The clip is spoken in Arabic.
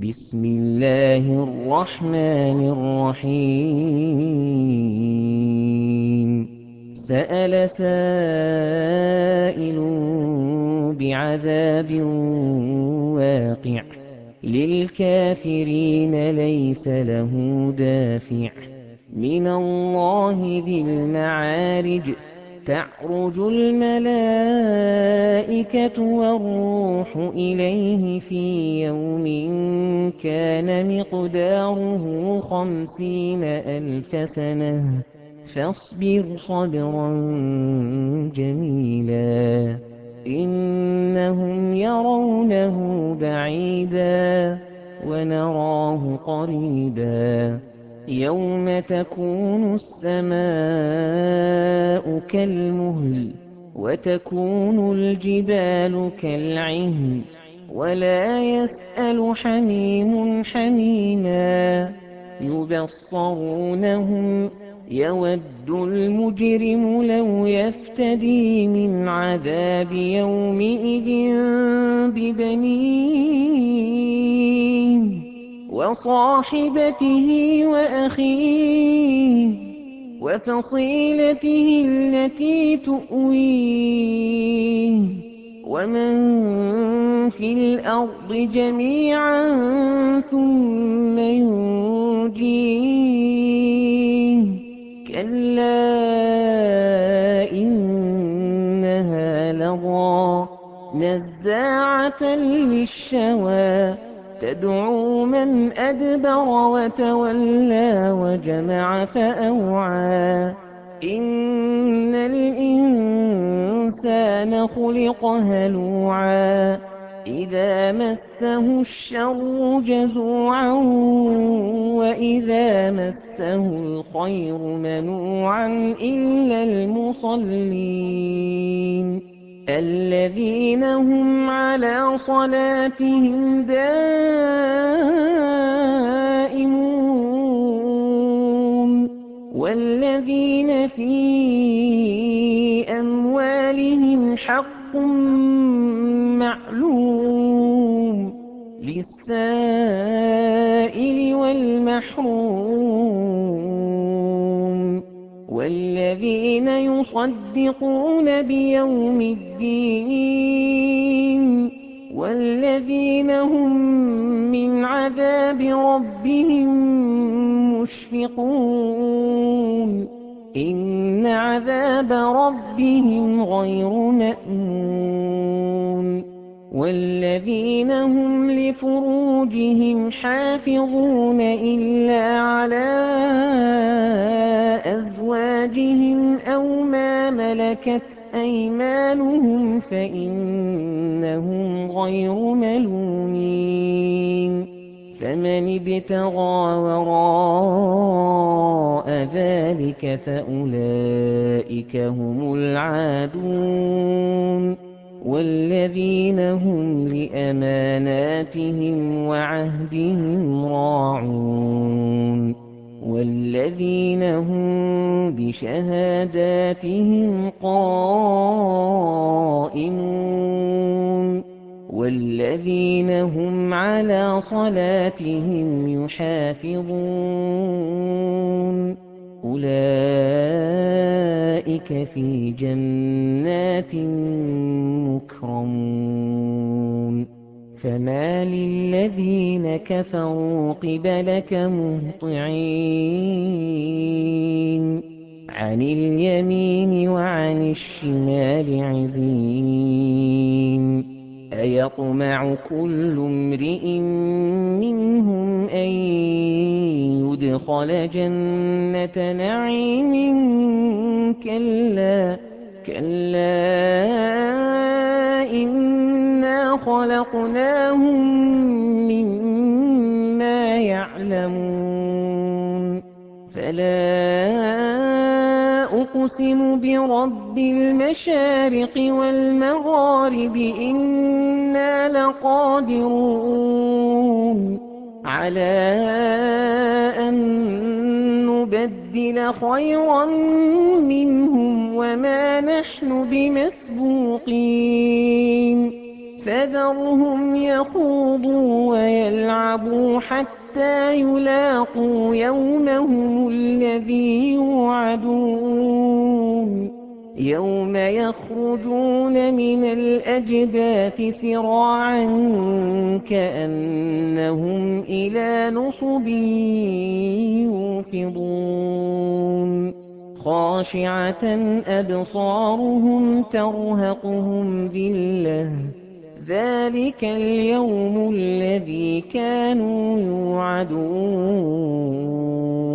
بسم الله الرحمن الرحيم سأل سائل بعذاب واقع للكافرين ليس له دافع من الله ذي المعارج تعرج الملائكة والروح إليه في يوم كان مقداره 50,000 سنة فاصبر صبرا جميلا إنهم يرونه بعيدا ونراه قريبا يوم تكون السماء كالمهل وتكون الجبال كالعهن ولا يسأل حميم حميما يبصرونهم يود المجرم لو يفتدي من عذاب يومئذ ببنيه وصاحبته وأخيه وفصيلته التي تؤويه ومن في الأرض جميعا ثم ينجيه كلا إنها لظى نزاعة للشوى تدعو من أدبر وتولى وجمع فأوعى إن الإنسان خلق هلوعا إذا مسه الشر جزوعا وإذا مسه الخير منوعا إلا المصلين الذين هم على صلاتهم دائمون والذين في أموالهم حق معلوم للسائل والمحروم والذين يصدقون بيوم الدين والذين هم من عذاب ربهم مشفقون إن عذاب ربهم غير مأمون والذين هم لفروجهم حافظون إلا على أزواجهم أو ما ملكت أيمانهم فإنهم غير ملومين فمن ابتغى وراء ذلك فأولئك هم العادون والذين هم لأماناتهم وعهدهم راعون والذين هم بشهاداتهم قائمون والذين هم على صلاتهم يحافظون أولئك في جنات مكرمون فما للذين كفروا قبلك مهطعين عن اليمين وعن الشمال عزين أيطمع كل امرئ منهم أن يدخل جنة نعيم كلا إنا خلقناهم مما يعلمون فلا أقسم برب المشارق والمغارب إنا لقادرون على أن نبدل خيرا منهم وما نحن بمسبوقين فذرهم يخوضوا ويلعبوا حَتَّىٰ يُلَاقُوا يَوْمَهُمُ الَّذِي يُوعَدُونَ يَوْمَ يَخْرُجُونَ مِنَ الْأَجْدَاثِ سِرَاعًا كَأَنَّهُمْ إِلَىٰ نُصُبٍ يُوفِضُونَ خَاشِعَةً أَبْصَارُهُمْ تَرْهَقُهُمْ ذِلَّةٌ ۚ ذَٰلِكَ الْيَوْمُ الَّذِي كَانُوا يُوعَدُونَ